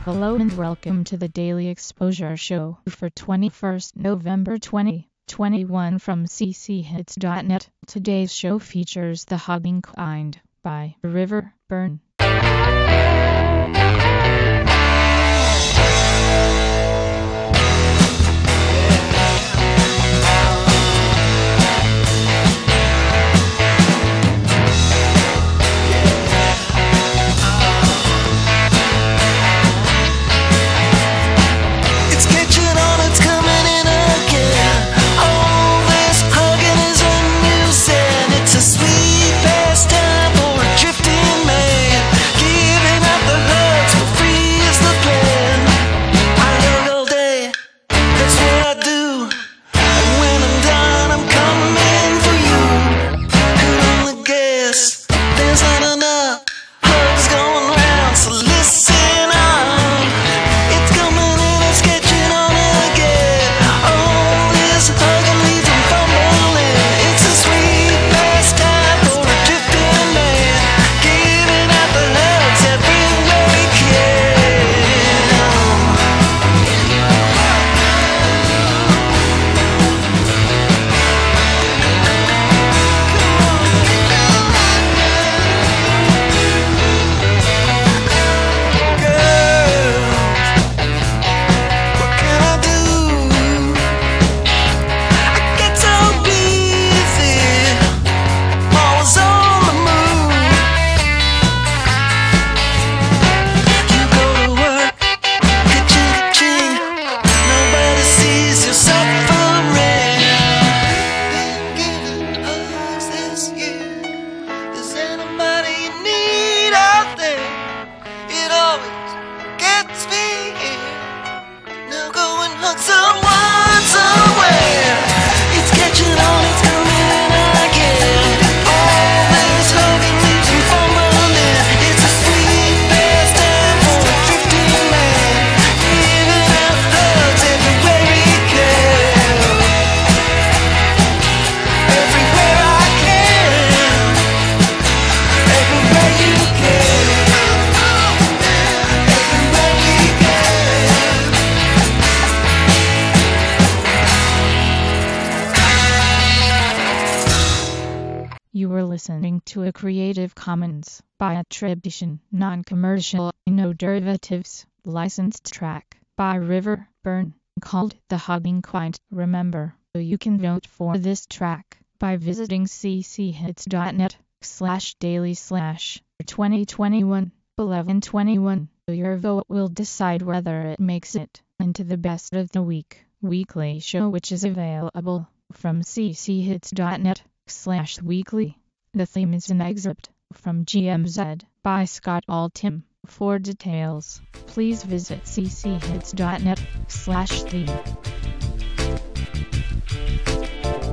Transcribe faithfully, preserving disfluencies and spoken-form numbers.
Hello and welcome to the Daily Exposure Show for twenty-first November twenty twenty-one from c c hits dot net. Today's show features The Hugging Kind by River Burn. You were listening to a Creative Commons by attribution, non-commercial, no derivatives, licensed track by River Burn called The Hugging Kind. Remember, you can vote for this track by visiting c c hits dot net slash daily slash twenty twenty-one eleven twenty-one. Your vote will decide whether it makes it into the best of the week weekly show, which is available from c c hits dot net slash weekly. The theme is an excerpt from G M Z by Scott Altham. For details, please visit c c hits dot net slash theme.